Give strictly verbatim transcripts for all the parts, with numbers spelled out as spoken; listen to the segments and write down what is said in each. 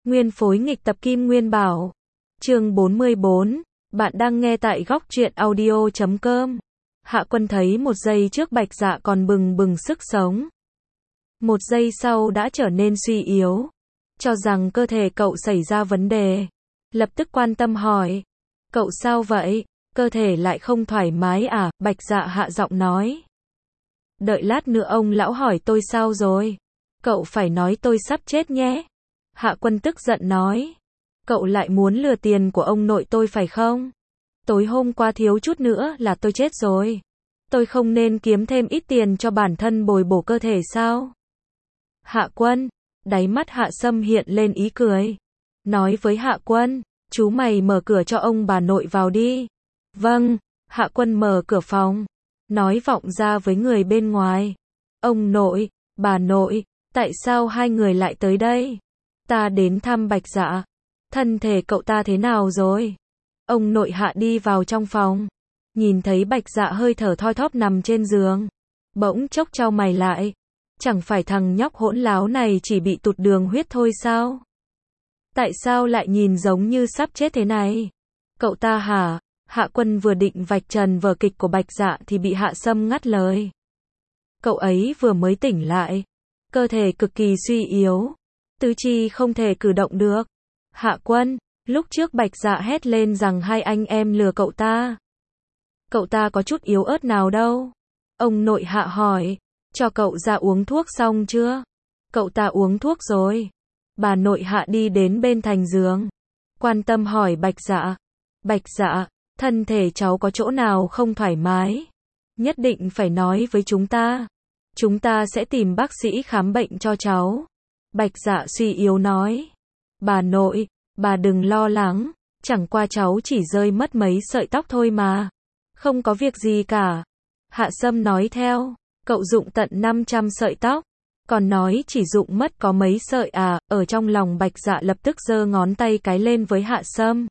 Nguyên phối nghịch tập Kim Nguyên Bảo. Chương bốn mươi bốn. Bạn đang nghe tại góc truyện audio chấm com. Hạ Quân thấy một giây trước Bạch Dạ còn bừng bừng sức sống. Một giây sau đã trở nên suy yếu. Cho rằng cơ thể cậu xảy ra vấn đề. Lập tức quan tâm hỏi. Cậu sao vậy? Cơ thể lại không thoải mái à? Bạch Dạ hạ giọng nói. Đợi lát nữa ông lão hỏi tôi sao rồi. Cậu phải nói tôi sắp chết nhé. Hạ Quân tức giận nói. Cậu lại muốn lừa tiền của ông nội tôi phải không? Tối hôm qua thiếu chút nữa là tôi chết rồi. Tôi không nên kiếm thêm ít tiền cho bản thân bồi bổ cơ thể sao? Hạ Quân, đáy mắt Hạ Sâm hiện lên ý cười. Nói với Hạ Quân, chú mày mở cửa cho ông bà nội vào đi. Vâng, Hạ Quân mở cửa phòng. Nói vọng ra với người bên ngoài. Ông nội, bà nội, tại sao hai người lại tới đây? Ta đến thăm Bạch Dạ. Thân thể cậu ta thế nào rồi? Ông nội Hạ đi vào trong phòng. Nhìn thấy Bạch Dạ hơi thở thoi thóp nằm trên giường. Bỗng chốc chau mày lại. Chẳng phải thằng nhóc hỗn láo này chỉ bị tụt đường huyết thôi sao? Tại sao lại nhìn giống như sắp chết thế này? Cậu ta hả? Hạ Quân vừa định vạch trần vở kịch của Bạch Dạ thì bị Hạ Sâm ngắt lời. Cậu ấy vừa mới tỉnh lại. Cơ thể cực kỳ suy yếu. Tứ chi không thể cử động được. Hạ Quân, lúc trước Bạch Dạ hét lên rằng hai anh em lừa cậu ta. Cậu ta có chút yếu ớt nào đâu. Ông nội Hạ hỏi. Cho cậu ra uống thuốc xong chưa? Cậu ta uống thuốc rồi. Bà nội Hạ đi đến bên thành giường. Quan tâm hỏi Bạch Dạ. Bạch Dạ, thân thể cháu có chỗ nào không thoải mái? Nhất định phải nói với chúng ta. Chúng ta sẽ tìm bác sĩ khám bệnh cho cháu. Bạch Dạ suy yếu nói. Bà nội, bà đừng lo lắng. Chẳng qua cháu chỉ rơi mất mấy sợi tóc thôi mà. Không có việc gì cả. Hạ Sâm nói theo. Cậu dụng tận năm trăm sợi tóc. Còn nói chỉ dụng mất có mấy sợi à? Ở trong lòng Bạch Dạ lập tức giơ ngón tay cái lên với Hạ Sâm.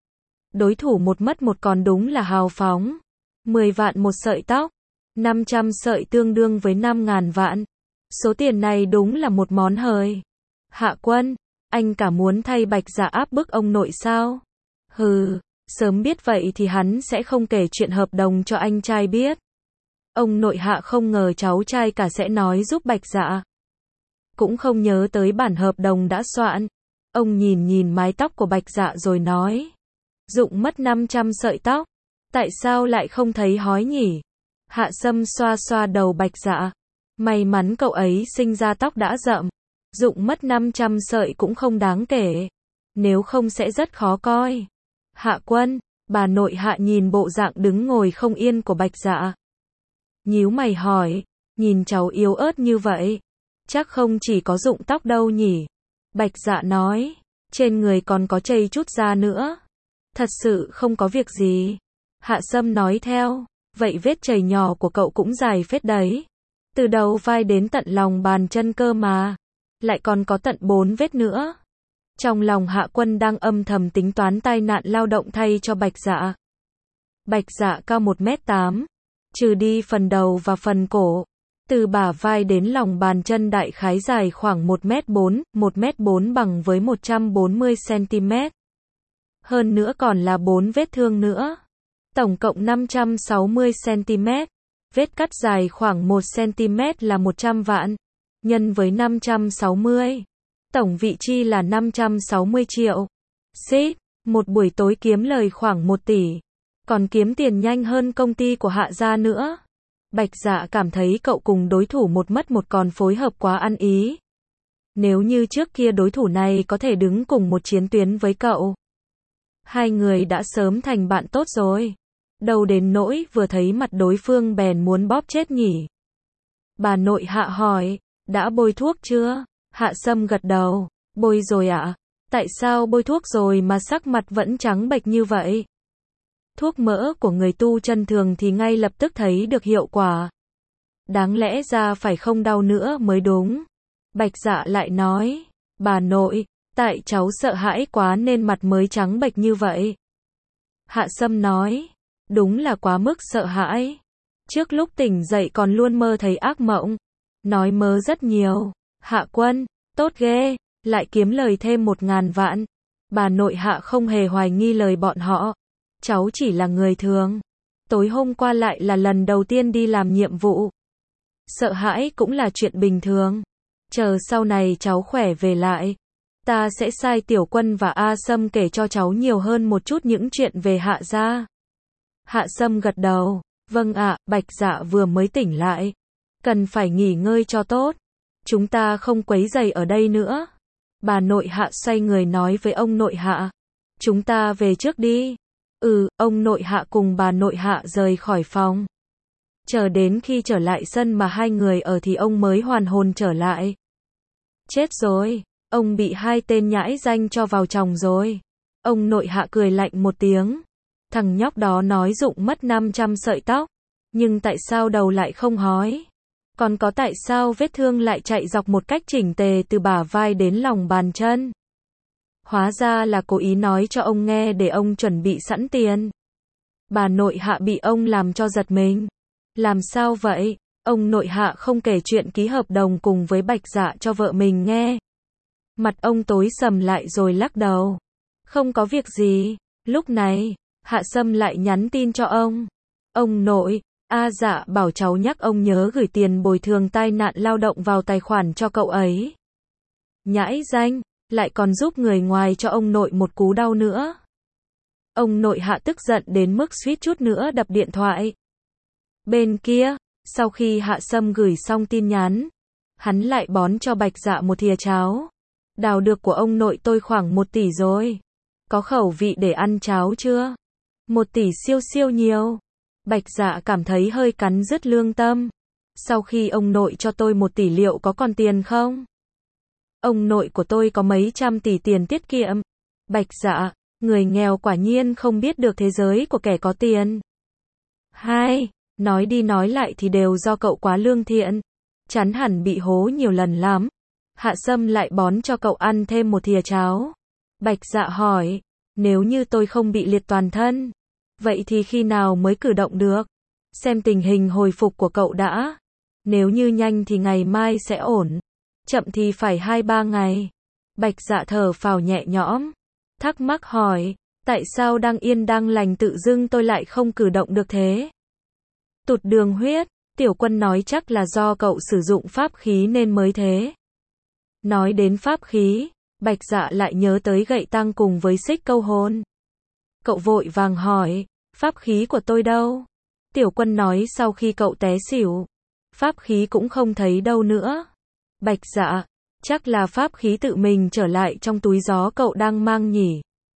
Đối thủ một mất một còn đúng là hào phóng. mười vạn một sợi tóc. năm trăm sợi tương đương với năm ngàn vạn. Số tiền này đúng là một món hời. Hạ Quân, anh cả muốn thay Bạch Dạ áp bức ông nội sao? Hừ, sớm biết vậy thì hắn sẽ không kể chuyện hợp đồng cho anh trai biết. Ông nội Hạ không ngờ cháu trai cả sẽ nói giúp Bạch Dạ. Cũng không nhớ tới bản hợp đồng đã soạn. Ông nhìn nhìn mái tóc của Bạch Dạ rồi nói. Dụng mất năm trăm sợi tóc. Tại sao lại không thấy hói nhỉ? Hạ Sâm xoa xoa đầu Bạch Dạ. May mắn cậu ấy sinh ra tóc đã rậm. Dụng mất năm trăm sợi cũng không đáng kể. Nếu không sẽ rất khó coi. Hạ Quân, bà nội Hạ nhìn bộ dạng đứng ngồi không yên của Bạch Dạ. Nhíu mày hỏi, nhìn cháu yếu ớt như vậy. Chắc không chỉ có rụng tóc đâu nhỉ? Bạch Dạ nói, trên người còn có chây chút da nữa. Thật sự không có việc gì. Hạ Sâm nói theo, vậy vết chảy nhỏ của cậu cũng dài phết đấy. Từ đầu vai đến tận lòng bàn chân cơ mà. Lại còn có tận bốn vết nữa. Trong lòng Hạ Quân đang âm thầm tính toán tai nạn lao động thay cho Bạch Dạ. Bạch Dạ cao một mét tám. Trừ đi phần đầu và phần cổ. Từ bả vai đến lòng bàn chân đại khái dài khoảng một mét bốn, một mét bốn bằng với một trăm bốn mươi xăng-ti-mét. Hơn nữa còn là bốn vết thương nữa. Tổng cộng năm trăm sáu mươi xăng-ti-mét. Vết cắt dài khoảng một xăng-ti-mét là một trăm vạn. Nhân với năm trăm sáu mươi. Tổng vị chi là năm trăm sáu mươi triệu. Xít, một buổi tối kiếm lời khoảng một tỷ. Còn kiếm tiền nhanh hơn công ty của Hạ gia nữa. Bạch Dạ cảm thấy cậu cùng đối thủ một mất một còn phối hợp quá ăn ý. Nếu như trước kia đối thủ này có thể đứng cùng một chiến tuyến với cậu. Hai người đã sớm thành bạn tốt rồi. Đâu đến nỗi vừa thấy mặt đối phương bèn muốn bóp chết nhỉ. Bà nội Hạ hỏi, đã bôi thuốc chưa? Hạ Sâm gật đầu, bôi rồi ạ. À? Tại sao bôi thuốc rồi mà sắc mặt vẫn trắng bệch như vậy? Thuốc mỡ của người tu chân thường thì ngay lập tức thấy được hiệu quả. Đáng lẽ ra phải không đau nữa mới đúng. Bạch Dạ lại nói, bà nội, tại cháu sợ hãi quá nên mặt mới trắng bệch như vậy. Hạ Sâm nói, đúng là quá mức sợ hãi. Trước lúc tỉnh dậy còn luôn mơ thấy ác mộng. Nói mơ rất nhiều. Hạ Quân, tốt ghê, lại kiếm lời thêm một ngàn vạn. Bà nội Hạ không hề hoài nghi lời bọn họ. Cháu chỉ là người thường. Tối hôm qua lại là lần đầu tiên đi làm nhiệm vụ. Sợ hãi cũng là chuyện bình thường. Chờ sau này cháu khỏe về lại, ta sẽ sai Tiểu Quân và A Sâm kể cho cháu nhiều hơn một chút những chuyện về Hạ gia. Hạ Sâm gật đầu. Vâng ạ, Bạch Dạ vừa mới tỉnh lại. Cần phải nghỉ ngơi cho tốt. Chúng ta không quấy rầy ở đây nữa. Bà nội Hạ xoay người nói với ông nội Hạ. Chúng ta về trước đi. Ừ, ông nội Hạ cùng bà nội Hạ rời khỏi phòng. Chờ đến khi trở lại sân mà hai người ở thì ông mới hoàn hồn trở lại. Chết rồi, ông bị hai tên nhãi danh cho vào chồng rồi. Ông nội Hạ cười lạnh một tiếng. Thằng nhóc đó nói rụng mất năm trăm sợi tóc. Nhưng tại sao đầu lại không hói? Còn có tại sao vết thương lại chạy dọc một cách chỉnh tề từ bả vai đến lòng bàn chân? Hóa ra là cố ý nói cho ông nghe để ông chuẩn bị sẵn tiền. Bà nội Hạ bị ông làm cho giật mình. Làm sao vậy? Ông nội Hạ không kể chuyện ký hợp đồng cùng với Bạch Dạ cho vợ mình nghe. Mặt ông tối sầm lại rồi lắc đầu. Không có việc gì. Lúc này, Hạ Sâm lại nhắn tin cho ông. Ông nội, A Dạ bảo cháu nhắc ông nhớ gửi tiền bồi thường tai nạn lao động vào tài khoản cho cậu ấy. Nhãi danh, lại còn giúp người ngoài cho ông nội một cú đau nữa. Ông nội Hạ tức giận đến mức suýt chút nữa đập điện thoại. Bên kia, sau khi Hạ Sâm gửi xong tin nhắn, hắn lại bón cho Bạch Dạ một thìa cháo. Đào được của ông nội tôi khoảng một tỷ rồi. Có khẩu vị để ăn cháo chưa? Một tỷ siêu siêu nhiều. Bạch Dạ cảm thấy hơi cắn rứt lương tâm. Sau khi ông nội cho tôi một tỷ liệu có còn tiền không? Ông nội của tôi có mấy trăm tỷ tiền tiết kiệm. Bạch Dạ, người nghèo quả nhiên không biết được thế giới của kẻ có tiền. Hai, nói đi nói lại thì đều do cậu quá lương thiện. Chắn hẳn bị hố nhiều lần lắm. Hạ Sâm lại bón cho cậu ăn thêm một thìa cháo. Bạch Dạ hỏi, nếu như tôi không bị liệt toàn thân, vậy thì khi nào mới cử động được? Xem tình hình hồi phục của cậu đã. Nếu như nhanh thì ngày mai sẽ ổn. Chậm thì phải hai ba ngày. Bạch Dạ thở phào nhẹ nhõm. Thắc mắc hỏi, tại sao đang yên đang lành tự dưng tôi lại không cử động được thế? Tụt đường huyết, Tiểu Quân nói chắc là do cậu sử dụng pháp khí nên mới thế. Nói đến pháp khí, Bạch Dạ lại nhớ tới gậy tăng cùng với xích câu hồn. Cậu vội vàng hỏi, pháp khí của tôi đâu? Tiểu Quân nói sau khi cậu té xỉu, pháp khí cũng không thấy đâu nữa. Bạch Dạ, chắc là pháp khí tự mình trở lại trong túi gió cậu đang mang nhỉ.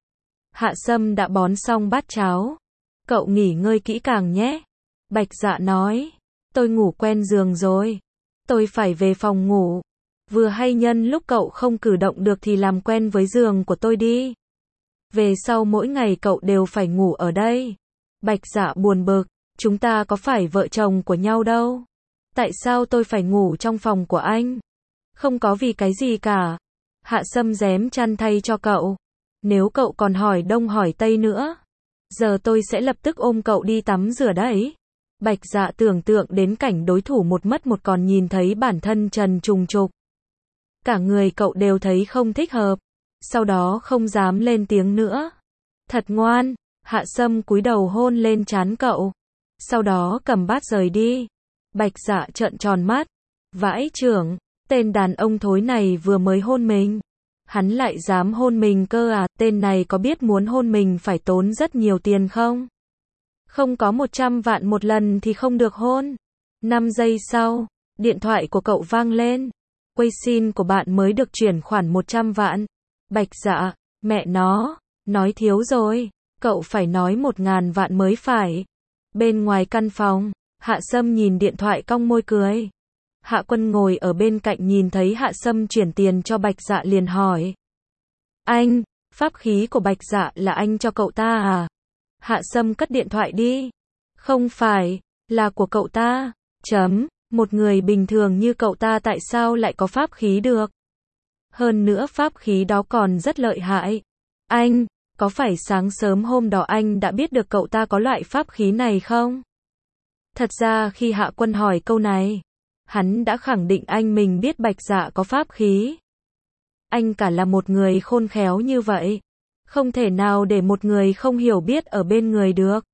Hạ Sâm đã bón xong bát cháo. Cậu nghỉ ngơi kỹ càng nhé. Bạch Dạ nói, tôi ngủ quen giường rồi. Tôi phải về phòng ngủ. Vừa hay nhân lúc cậu không cử động được thì làm quen với giường của tôi đi. Về sau mỗi ngày cậu đều phải ngủ ở đây. Bạch Dạ buồn bực, chúng ta có phải vợ chồng của nhau đâu. Tại sao tôi phải ngủ trong phòng của anh? Không có vì cái gì cả. Hạ Sâm rém chăn thay cho cậu. Nếu cậu còn hỏi đông hỏi tây nữa, giờ tôi sẽ lập tức ôm cậu đi tắm rửa đấy. Bạch Dạ tưởng tượng đến cảnh đối thủ một mất một còn nhìn thấy bản thân trần trùng trục. Cả người cậu đều thấy không thích hợp. Sau đó không dám lên tiếng nữa. Thật ngoan. Hạ Sâm cúi đầu hôn lên trán cậu. Sau đó cầm bát rời đi. Bạch Dạ trợn tròn mắt. Vãi chưởng, tên đàn ông thối này vừa mới hôn mình. Hắn lại dám hôn mình cơ à, tên này có biết muốn hôn mình phải tốn rất nhiều tiền không? Không có một trăm vạn một lần thì không được hôn. năm giây sau, điện thoại của cậu vang lên. Quay xin của bạn mới được chuyển khoản một trăm vạn. Bạch Dạ, mẹ nó, nói thiếu rồi, cậu phải nói một ngàn vạn mới phải. Bên ngoài căn phòng, Hạ Sâm nhìn điện thoại cong môi cười. Hạ Quân ngồi ở bên cạnh nhìn thấy Hạ Sâm chuyển tiền cho Bạch Dạ liền hỏi. Anh, pháp khí của Bạch Dạ là anh cho cậu ta à? Hạ Sâm cất điện thoại đi. Không phải, là của cậu ta. Chấm, một người bình thường như cậu ta tại sao lại có pháp khí được? Hơn nữa pháp khí đó còn rất lợi hại. Anh, có phải sáng sớm hôm đó anh đã biết được cậu ta có loại pháp khí này không? Thật ra khi Hạ Quân hỏi câu này, hắn đã khẳng định anh mình biết Bạch Dạ có pháp khí. anh cả là một người khôn khéo như vậy. Không thể nào để một người không hiểu biết ở bên người được.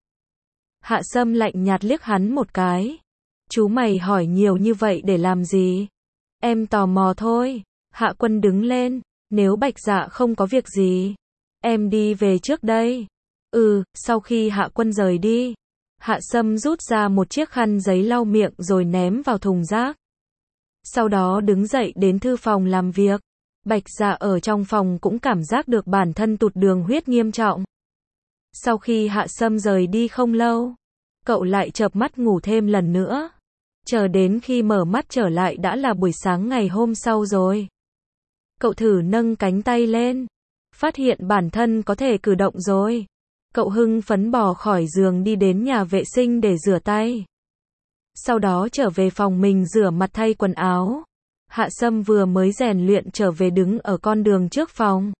Hạ Sâm lạnh nhạt liếc hắn một cái. Chú mày hỏi nhiều như vậy để làm gì? Em tò mò thôi. Hạ Quân đứng lên. Nếu Bạch Dạ không có việc gì, em đi về trước đây. Ừ, sau khi Hạ Quân rời đi, Hạ Sâm rút ra một chiếc khăn giấy lau miệng rồi ném vào thùng rác. Sau đó đứng dậy đến thư phòng làm việc. Bạch Dạ ở trong phòng cũng cảm giác được bản thân tụt đường huyết nghiêm trọng. Sau khi Hạ Sâm rời đi không lâu, cậu lại chợp mắt ngủ thêm lần nữa. Chờ đến khi mở mắt trở lại đã là buổi sáng ngày hôm sau rồi. Cậu thử nâng cánh tay lên, phát hiện bản thân có thể cử động rồi. Cậu hưng phấn bò khỏi giường đi đến nhà vệ sinh để rửa tay. Sau đó trở về phòng mình rửa mặt thay quần áo. Hạ Sâm vừa mới rèn luyện trở về đứng ở con đường trước phòng.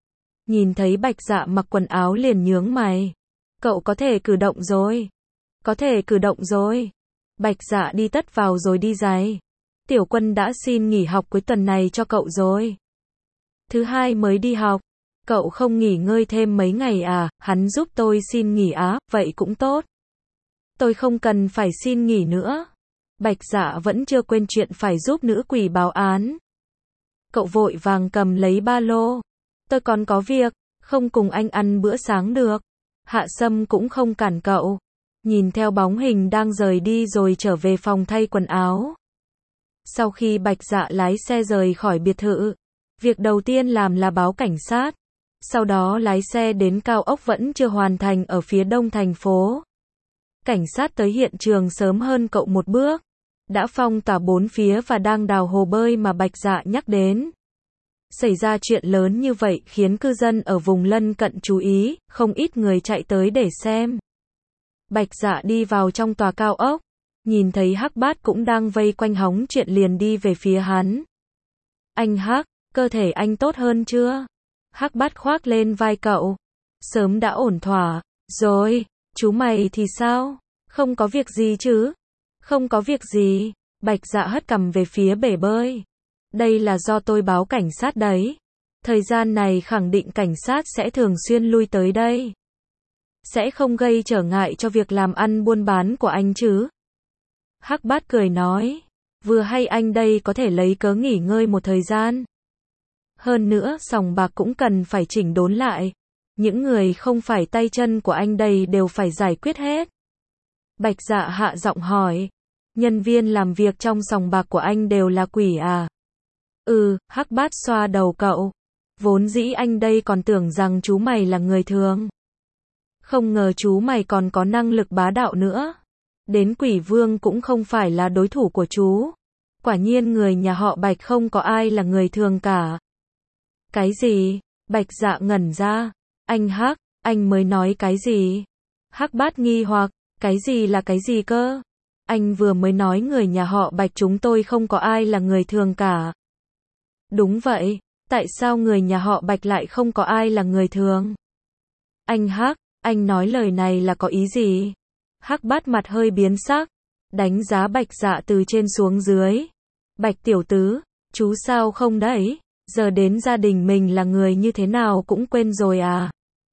Nhìn thấy Bạch Dạ mặc quần áo liền nhướng mày. Cậu có thể cử động rồi. Có thể cử động rồi. Bạch Dạ đi tất vào rồi đi giày. Tiểu Quân đã xin nghỉ học cuối tuần này cho cậu rồi. Thứ hai mới đi học. Cậu không nghỉ ngơi thêm mấy ngày à? Hắn giúp tôi xin nghỉ á, vậy cũng tốt. Tôi không cần phải xin nghỉ nữa. Bạch Dạ vẫn chưa quên chuyện phải giúp nữ quỷ báo án. Cậu vội vàng cầm lấy ba lô. Tôi còn có việc, không cùng anh ăn bữa sáng được. Hạ Sâm cũng không cản cậu. Nhìn theo bóng hình đang rời đi rồi trở về phòng thay quần áo. Sau khi Bạch Dạ lái xe rời khỏi biệt thự, việc đầu tiên làm là báo cảnh sát. Sau đó lái xe đến cao ốc vẫn chưa hoàn thành ở phía đông thành phố. Cảnh sát tới hiện trường sớm hơn cậu một bước. Đã phong tỏa bốn phía và đang đào hồ bơi mà Bạch Dạ nhắc đến. Xảy ra chuyện lớn như vậy khiến cư dân ở vùng lân cận chú ý, không ít người chạy tới để xem. Bạch Dạ đi vào trong tòa cao ốc, nhìn thấy Hắc Bát cũng đang vây quanh hóng chuyện liền đi về phía hắn. Anh Hắc, cơ thể anh tốt hơn chưa? Hắc Bát khoác lên vai cậu. Sớm đã ổn thỏa, rồi, chú mày thì sao? Không có việc gì chứ? Không có việc gì. Bạch Dạ hất cằm về phía bể bơi. Đây là do tôi báo cảnh sát đấy. Thời gian này khẳng định cảnh sát sẽ thường xuyên lui tới đây. Sẽ không gây trở ngại cho việc làm ăn buôn bán của anh chứ? Hắc Bát cười nói. Vừa hay anh đây có thể lấy cớ nghỉ ngơi một thời gian. Hơn nữa, sòng bạc cũng cần phải chỉnh đốn lại. Những người không phải tay chân của anh đây đều phải giải quyết hết. Bạch Dạ hạ giọng hỏi. Nhân viên làm việc trong sòng bạc của anh đều là quỷ à? Ừ, Hắc Bát xoa đầu cậu. Vốn dĩ anh đây còn tưởng rằng chú mày là người thường. Không ngờ chú mày còn có năng lực bá đạo nữa. Đến quỷ vương cũng không phải là đối thủ của chú. Quả nhiên người nhà họ Bạch không có ai là người thường cả. Cái gì? Bạch Dạ ngẩn ra. Anh Hắc, anh mới nói cái gì? Hắc Bát nghi hoặc, cái gì là cái gì cơ? Anh vừa mới nói người nhà họ Bạch chúng tôi không có ai là người thường cả. Đúng vậy, tại sao người nhà họ Bạch lại không có ai là người thường? Anh Hắc, anh nói lời này là có ý gì? Hắc Bát mặt hơi biến sắc, đánh giá Bạch Dạ từ trên xuống dưới. Bạch tiểu tứ, chú sao không đấy? Giờ đến gia đình mình là người như thế nào cũng quên rồi à?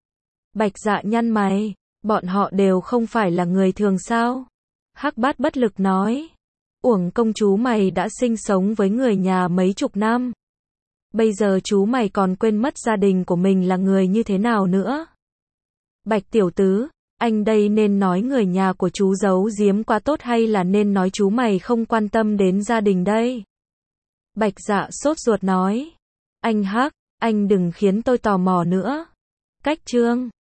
Bạch Dạ nhăn mày, bọn họ đều không phải là người thường sao? Hắc Bát bất lực nói. Uổng công chú mày đã sinh sống với người nhà mấy chục năm. Bây giờ chú mày còn quên mất gia đình của mình là người như thế nào nữa? Bạch tiểu tứ, anh đây nên nói người nhà của chú giấu giếm quá tốt hay là nên nói chú mày không quan tâm đến gia đình đây? Bạch Dạ sốt ruột nói. Anh Hắc, anh đừng khiến tôi tò mò nữa. Cách chương